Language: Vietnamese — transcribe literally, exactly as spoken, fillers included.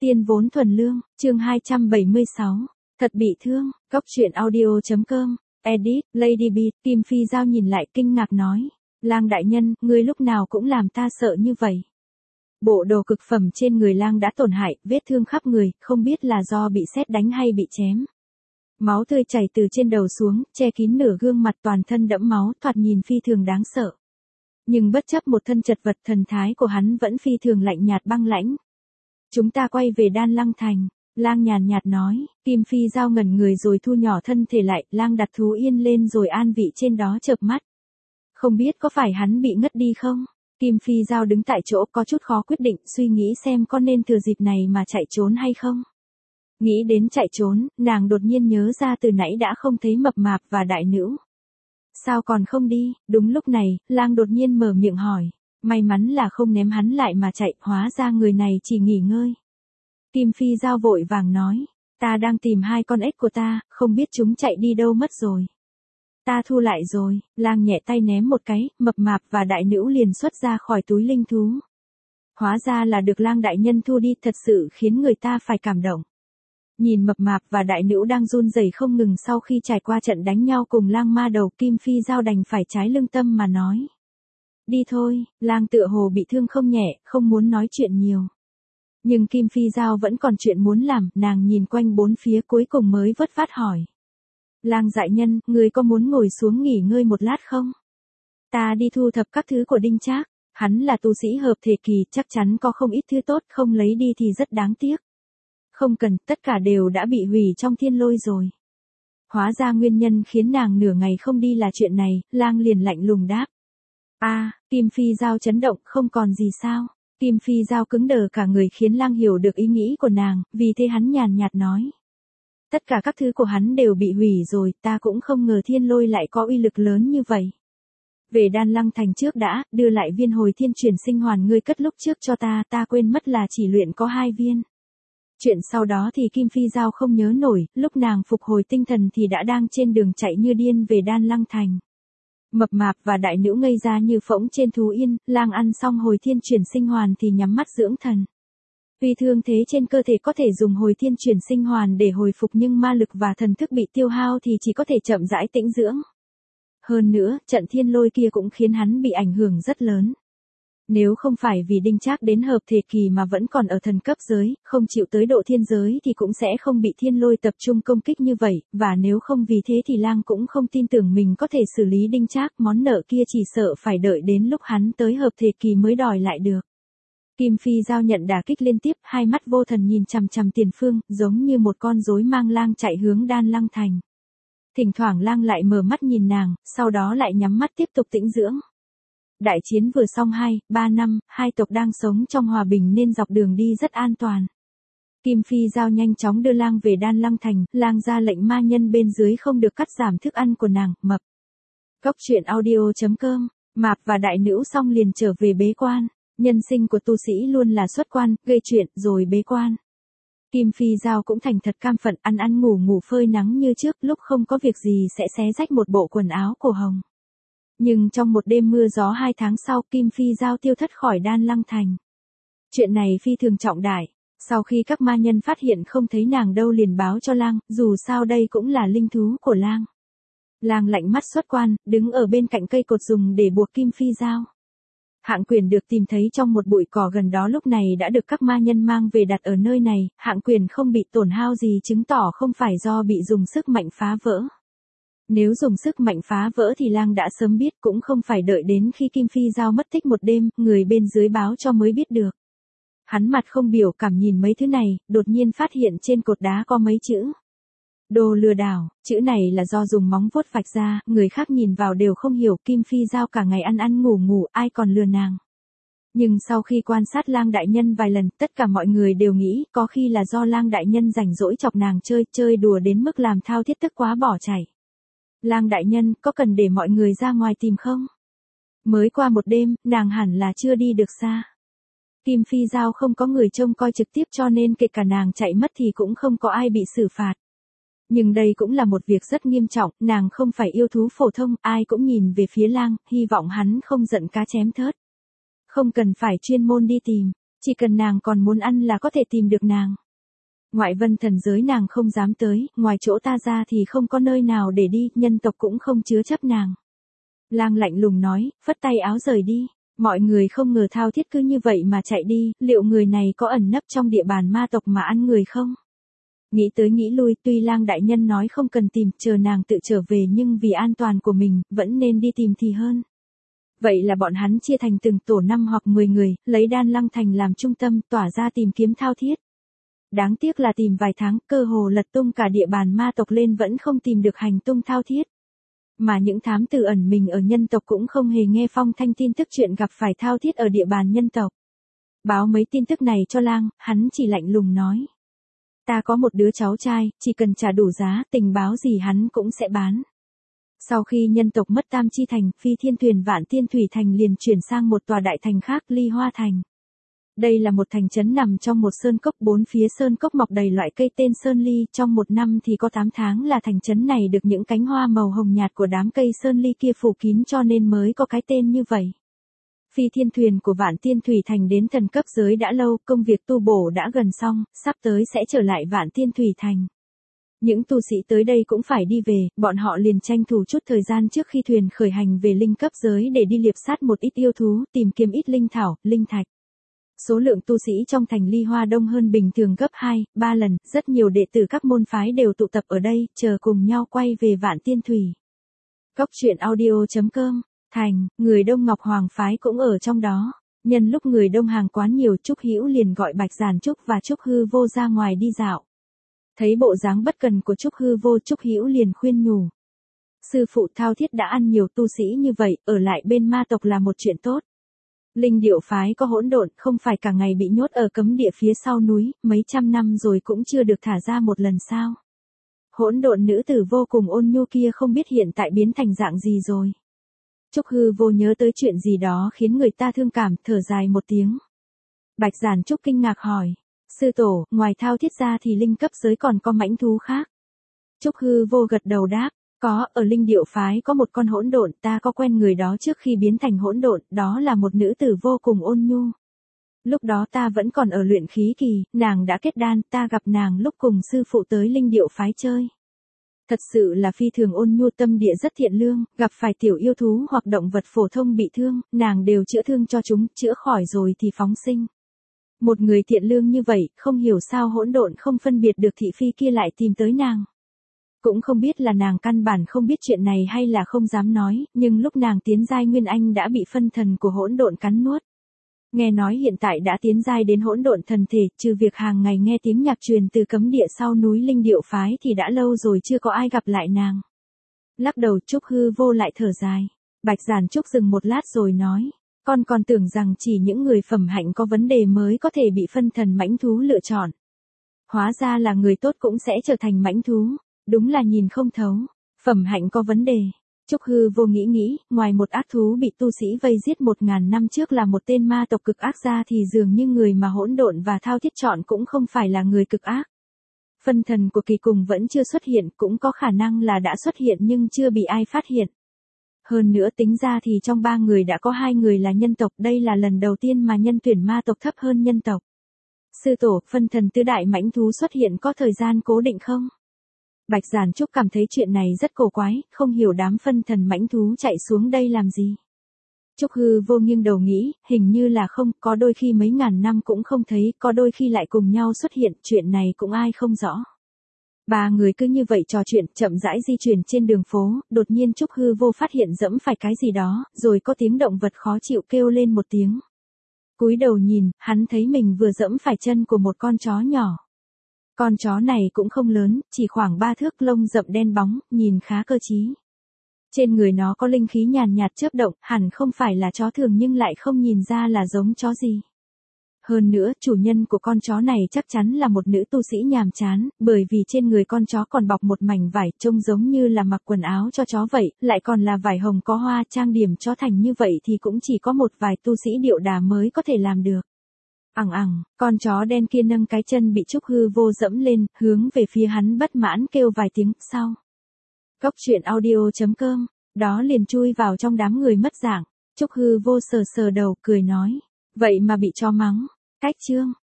Tiên vốn thuần lương, chương hai trăm bảy mươi sáu. Thật bị thương, Cóc truyện audio.com, edit, Lady B, Kim Phi Giao nhìn lại kinh ngạc nói. Lang đại nhân, ngươi lúc nào cũng làm ta sợ như vậy. Bộ đồ cực phẩm trên người Lang đã tổn hại, vết thương khắp người, không biết là do bị sét đánh hay bị chém. Máu tươi chảy từ trên đầu xuống, che kín nửa gương mặt, toàn thân đẫm máu, thoạt nhìn phi thường đáng sợ. Nhưng bất chấp một thân chật vật, thần thái của hắn vẫn phi thường lạnh nhạt băng lãnh. Chúng ta quay về Đan Lăng Thành, Lang nhàn nhạt nói. Kim Phi Giao ngẩn người rồi thu nhỏ thân thể lại, Lang đặt thú yên lên rồi an vị trên đó chợp mắt. Không biết có phải hắn bị ngất đi không? Kim Phi Giao đứng tại chỗ có chút khó quyết định, suy nghĩ xem có nên thừa dịp này mà chạy trốn hay không. Nghĩ đến chạy trốn, nàng đột nhiên nhớ ra từ nãy đã không thấy Mập Mạp và Đại Nữ. Sao còn không đi? Đúng lúc này, Lang đột nhiên mở miệng hỏi. May mắn là không ném hắn lại mà chạy, hóa ra người này chỉ nghỉ ngơi. Kim Phi Giao vội vàng nói, ta đang tìm hai con ếch của ta, không biết chúng chạy đi đâu mất rồi. Ta thu lại rồi. Lang nhẹ tay ném một cái, Mập Mạp và Đại Nữ liền xuất ra khỏi túi linh thú. Hóa ra là được Lang đại nhân thu đi, thật sự khiến người ta phải cảm động. Nhìn Mập Mạp và Đại Nữ đang run rẩy không ngừng sau khi trải qua trận đánh nhau cùng Lang ma đầu, Kim Phi Giao đành phải trái lương tâm mà nói. Đi thôi. Lang tựa hồ bị thương không nhẹ, không muốn nói chuyện nhiều. Nhưng Kim Phi Giao vẫn còn chuyện muốn làm, nàng nhìn quanh bốn phía cuối cùng mới vất vát hỏi. Lang đại nhân, người có muốn ngồi xuống nghỉ ngơi một lát không? Ta đi thu thập các thứ của Đinh Trác, hắn là tu sĩ hợp thể kỳ, chắc chắn có không ít thứ tốt, không lấy đi thì rất đáng tiếc. Không cần, tất cả đều đã bị hủy trong thiên lôi rồi. Hóa ra nguyên nhân khiến nàng nửa ngày không đi là chuyện này, Lang liền lạnh lùng đáp. A, à, Kim Phi Giao chấn động, không còn gì sao? Kim Phi Giao cứng đờ cả người khiến Lang hiểu được ý nghĩ của nàng, vì thế hắn nhàn nhạt nói. Tất cả các thứ của hắn đều bị hủy rồi, ta cũng không ngờ thiên lôi lại có uy lực lớn như vậy. Về Đan Lăng Thành trước đã, đưa lại viên hồi thiên chuyển sinh hoàn ngươi cất lúc trước cho ta, ta quên mất là chỉ luyện có hai viên. Chuyện sau đó thì Kim Phi Giao không nhớ nổi, lúc nàng phục hồi tinh thần thì đã đang trên đường chạy như điên về Đan Lăng Thành. Mập Mạp và Đại Nữ ngây ra như phỗng trên thú yên, Lang ăn xong hồi thiên chuyển sinh hoàn thì nhắm mắt dưỡng thần. Vì thương thế trên cơ thể có thể dùng hồi thiên chuyển sinh hoàn để hồi phục nhưng ma lực và thần thức bị tiêu hao thì chỉ có thể chậm rãi tĩnh dưỡng. Hơn nữa, trận thiên lôi kia cũng khiến hắn bị ảnh hưởng rất lớn. Nếu không phải vì Đinh Trác đến hợp thể kỳ mà vẫn còn ở thần cấp giới, không chịu tới độ thiên giới thì cũng sẽ không bị thiên lôi tập trung công kích như vậy, và nếu không vì thế thì Lang cũng không tin tưởng mình có thể xử lý Đinh Trác, món nợ kia chỉ sợ phải đợi đến lúc hắn tới hợp thể kỳ mới đòi lại được. Kim Phi Giao nhận đả kích liên tiếp, hai mắt vô thần nhìn chằm chằm tiền phương, giống như một con rối mang Lang chạy hướng Đan Lăng Thành. Thỉnh thoảng Lang lại mở mắt nhìn nàng, sau đó lại nhắm mắt tiếp tục tĩnh dưỡng. Đại chiến vừa xong hai, ba năm, hai tộc đang sống trong hòa bình nên dọc đường đi rất an toàn. Kim Phi Giao nhanh chóng đưa Lang về Đan Lăng Thành, Lang ra lệnh ma nhân bên dưới không được cắt giảm thức ăn của nàng, mập. Cóc truyện audio.com, Mạp và Đại Nữ xong liền trở về bế quan. Nhân sinh của tu sĩ luôn là xuất quan, gây chuyện, rồi bế quan. Kim Phi Giao cũng thành thật cam phận, ăn ăn ngủ ngủ phơi nắng như trước, lúc không có việc gì sẽ xé rách một bộ quần áo cổ hồng. Nhưng trong một đêm mưa gió hai tháng sau, Kim Phi Giao tiêu thất khỏi Đan Lăng Thành. Chuyện này phi thường trọng đại, sau khi các ma nhân phát hiện không thấy nàng đâu liền báo cho Lang, dù sao đây cũng là linh thú của Lang. Lang lạnh mắt xuất quan, đứng ở bên cạnh cây cột dùng để buộc Kim Phi Giao. Hạng Quyền được tìm thấy trong một bụi cỏ gần đó lúc này đã được các ma nhân mang về đặt ở nơi này, Hạng Quyền không bị tổn hao gì chứng tỏ không phải do bị dùng sức mạnh phá vỡ. Nếu dùng sức mạnh phá vỡ thì Lang đã sớm biết, cũng không phải đợi đến khi Kim Phi Giao mất tích một đêm, người bên dưới báo cho mới biết được. Hắn mặt không biểu cảm nhìn mấy thứ này, đột nhiên phát hiện trên cột đá có mấy chữ. Đồ lừa đảo, chữ này là do dùng móng vuốt vạch ra, người khác nhìn vào đều không hiểu, Kim Phi Giao cả ngày ăn ăn ngủ ngủ, ai còn lừa nàng. Nhưng sau khi quan sát Lang đại nhân vài lần, tất cả mọi người đều nghĩ, có khi là do Lang đại nhân rảnh rỗi chọc nàng chơi, chơi đùa đến mức làm thao thiết tức quá bỏ chạy. Lang đại nhân, có cần để mọi người ra ngoài tìm không? Mới qua một đêm, nàng hẳn là chưa đi được xa. Kim Phi Giao không có người trông coi trực tiếp cho nên kể cả nàng chạy mất thì cũng không có ai bị xử phạt. Nhưng đây cũng là một việc rất nghiêm trọng, nàng không phải yêu thú phổ thông, ai cũng nhìn về phía Lang, hy vọng hắn không giận cá chém thớt. Không cần phải chuyên môn đi tìm. Chỉ cần nàng còn muốn ăn là có thể tìm được nàng. Ngoại vân thần giới nàng không dám tới, ngoài chỗ ta ra thì không có nơi nào để đi, nhân tộc cũng không chứa chấp nàng. Lang lạnh lùng nói, phất tay áo rời đi. Mọi người không ngờ Thao Thiết cứ như vậy mà chạy đi, liệu người này có ẩn nấp trong địa bàn ma tộc mà ăn người không? Nghĩ tới nghĩ lui, tuy Lang đại nhân nói không cần tìm, chờ nàng tự trở về nhưng vì an toàn của mình, vẫn nên đi tìm thì hơn. Vậy là bọn hắn chia thành từng tổ năm hoặc mười người, lấy Đan Lăng Thành làm trung tâm, tỏa ra tìm kiếm Thao Thiết. Đáng tiếc là tìm vài tháng, cơ hồ lật tung cả địa bàn ma tộc lên vẫn không tìm được hành tung Thao Thiết. Mà những thám tử ẩn mình ở nhân tộc cũng không hề nghe phong thanh tin tức chuyện gặp phải Thao Thiết ở địa bàn nhân tộc. Báo mấy tin tức này cho Lang, hắn chỉ lạnh lùng nói. Ta có một đứa cháu trai, chỉ cần trả đủ giá, tình báo gì hắn cũng sẽ bán. Sau khi nhân tộc mất Tam Chi Thành, Phi Thiên Thuyền Vạn Tiên Thủy Thành liền chuyển sang một tòa đại thành khác, Ly Hoa Thành. Đây là một thành trấn nằm trong một sơn cốc, bốn phía sơn cốc mọc đầy loại cây tên sơn ly, trong một năm thì có tám tháng là thành trấn này được những cánh hoa màu hồng nhạt của đám cây sơn ly kia phủ kín cho nên mới có cái tên như vậy. Phi Thiên Thuyền của Vạn Tiên Thủy Thành đến thần cấp giới đã lâu, công việc tu bổ đã gần xong, sắp tới sẽ trở lại Vạn Tiên Thủy Thành. Những tu sĩ tới đây cũng phải đi về, bọn họ liền tranh thủ chút thời gian trước khi thuyền khởi hành về linh cấp giới để đi liệp sát một ít yêu thú, tìm kiếm ít linh thảo, linh thạch. Số lượng tu sĩ trong thành Ly Hoa đông hơn bình thường gấp hai, ba lần, rất nhiều đệ tử các môn phái đều tụ tập ở đây, chờ cùng nhau quay về Vạn Tiên Thủy. Góc truyện audio chấm com, thành, người Đông Ngọc Hoàng phái cũng ở trong đó. Nhân lúc người Đông hàng quán nhiều, Trúc Hữu liền gọi Bạch Giản Trúc và Trúc Hư Vô ra ngoài đi dạo. Thấy bộ dáng bất cần của Trúc Hư Vô, Trúc Hữu liền khuyên nhủ. Sư phụ Thao Thiết đã ăn nhiều tu sĩ như vậy, ở lại bên ma tộc là một chuyện tốt. Linh Điệu phái có hỗn độn, không phải cả ngày bị nhốt ở cấm địa phía sau núi, mấy trăm năm rồi cũng chưa được thả ra một lần sao. Hỗn độn nữ tử vô cùng ôn nhu kia không biết hiện tại biến thành dạng gì rồi. Trúc Hư Vô nhớ tới chuyện gì đó khiến người ta thương cảm, thở dài một tiếng. Bạch Giản Trúc kinh ngạc hỏi. Sư tổ, ngoài Thao Thiết ra thì linh cấp giới còn có mãnh thú khác. Trúc Hư Vô gật đầu đáp. Có, ở Linh Điệu phái có một con hỗn độn, ta có quen người đó trước khi biến thành hỗn độn, đó là một nữ tử vô cùng ôn nhu. Lúc đó ta vẫn còn ở luyện khí kỳ, nàng đã kết đan, ta gặp nàng lúc cùng sư phụ tới Linh Điệu phái chơi. Thật sự là phi thường ôn nhu, tâm địa rất thiện lương, gặp phải tiểu yêu thú hoặc động vật phổ thông bị thương, nàng đều chữa thương cho chúng, chữa khỏi rồi thì phóng sinh. Một người thiện lương như vậy, không hiểu sao hỗn độn không phân biệt được thị phi kia lại tìm tới nàng. Cũng không biết là nàng căn bản không biết chuyện này hay là không dám nói, nhưng lúc nàng tiến giai Nguyên Anh đã bị phân thần của hỗn độn cắn nuốt. Nghe nói hiện tại đã tiến giai đến hỗn độn thần thể, trừ việc hàng ngày nghe tiếng nhạc truyền từ cấm địa sau núi Linh Điệu phái thì đã lâu rồi chưa có ai gặp lại nàng. Lắc đầu, Trúc Hư Vô lại thở dài. Bạch Giản Trúc dừng một lát rồi nói, con còn tưởng rằng chỉ những người phẩm hạnh có vấn đề mới có thể bị phân thần mãnh thú lựa chọn. Hóa ra là người tốt cũng sẽ trở thành mãnh thú. Đúng là nhìn không thấu, phẩm hạnh có vấn đề. Trúc Hư Vô nghĩ nghĩ, ngoài một ác thú bị tu sĩ vây giết một ngàn năm trước là một tên ma tộc cực ác ra thì dường như người mà hỗn độn và Thao Thiết chọn cũng không phải là người cực ác. Phân thần của kỳ cùng vẫn chưa xuất hiện, cũng có khả năng là đã xuất hiện nhưng chưa bị ai phát hiện. Hơn nữa tính ra thì trong ba người đã có hai người là nhân tộc, đây là lần đầu tiên mà nhân tuyển ma tộc thấp hơn nhân tộc. Sư tổ, phân thần tứ đại mãnh thú xuất hiện có thời gian cố định không? Bạch Giản Trúc cảm thấy chuyện này rất cổ quái, không hiểu đám phân thần mãnh thú chạy xuống đây làm gì. Trúc Hư Vô nghiêng đầu nghĩ, hình như là không, có đôi khi mấy ngàn năm cũng không thấy, có đôi khi lại cùng nhau xuất hiện, chuyện này cũng ai không rõ. Ba người cứ như vậy trò chuyện, chậm rãi di chuyển trên đường phố, đột nhiên Trúc Hư Vô phát hiện dẫm phải cái gì đó, rồi có tiếng động vật khó chịu kêu lên một tiếng. Cúi đầu nhìn, hắn thấy mình vừa dẫm phải chân của một con chó nhỏ. Con chó này cũng không lớn, chỉ khoảng ba thước, lông rậm đen bóng, nhìn khá cơ trí. Trên người nó có linh khí nhàn nhạt chớp động, hẳn không phải là chó thường nhưng lại không nhìn ra là giống chó gì. Hơn nữa, chủ nhân của con chó này chắc chắn là một nữ tu sĩ nhàm chán, bởi vì trên người con chó còn bọc một mảnh vải, trông giống như là mặc quần áo cho chó vậy, lại còn là vải hồng có hoa, trang điểm chó thành như vậy thì cũng chỉ có một vài tu sĩ điệu đà mới có thể làm được. Ẳng ẳng, con chó đen kia nâng cái chân bị Trúc Hư Vô dẫm lên, hướng về phía hắn bất mãn kêu vài tiếng, sau. Góc truyện audio chấm com, đó liền chui vào trong đám người mất dạng. Trúc Hư Vô sờ sờ đầu, cười nói, vậy mà bị chó mắng. Cách chương